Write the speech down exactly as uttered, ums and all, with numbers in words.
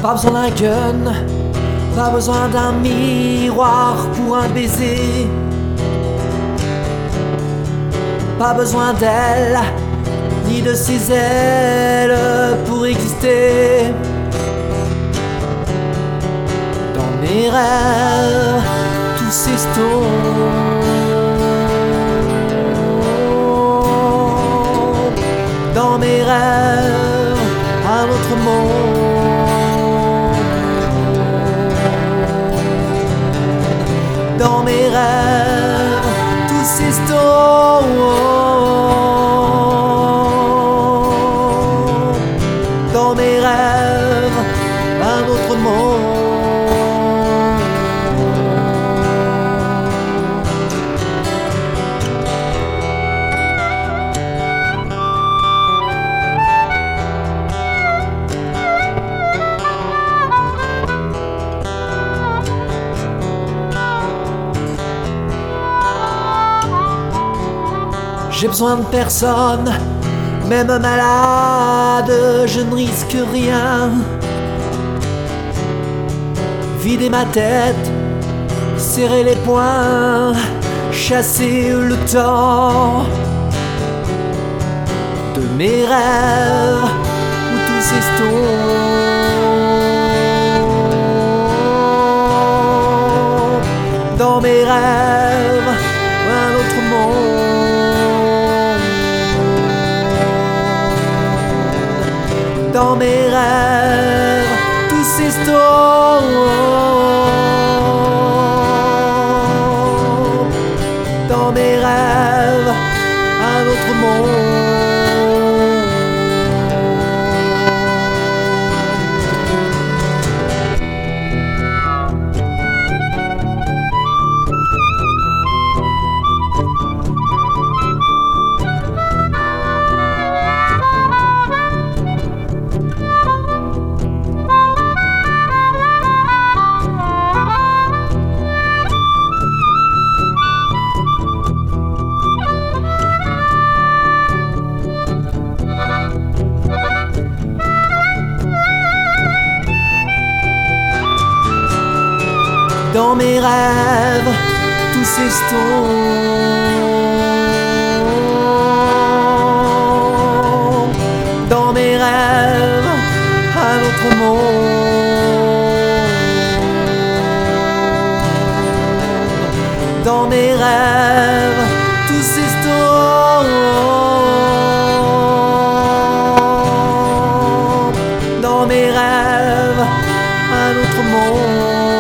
Pas besoin d'un gun, pas besoin d'un miroir pour un baiser. Pas besoin d'elle, ni de ses ailes pour exister. Dans mes rêves, tout s'estompe. Dans mes rêves, un autre monde. Dans mes rêves, tout s'estompe. Dans mes rêves, un autre monde. J'ai besoin de personne, même malade, je ne risque rien. Vider ma tête, serrer les poings, chasser le temps de mes rêves où tout s'estompe. Dans mes rêves, un autre monde. Dans mes rêves, tout s'estompe. Dans mes rêves, un autre monde. Dans mes rêves, tout s'estompe. Dans mes rêves, un autre monde. Dans mes rêves, tout s'estompe. Dans mes rêves, un autre monde.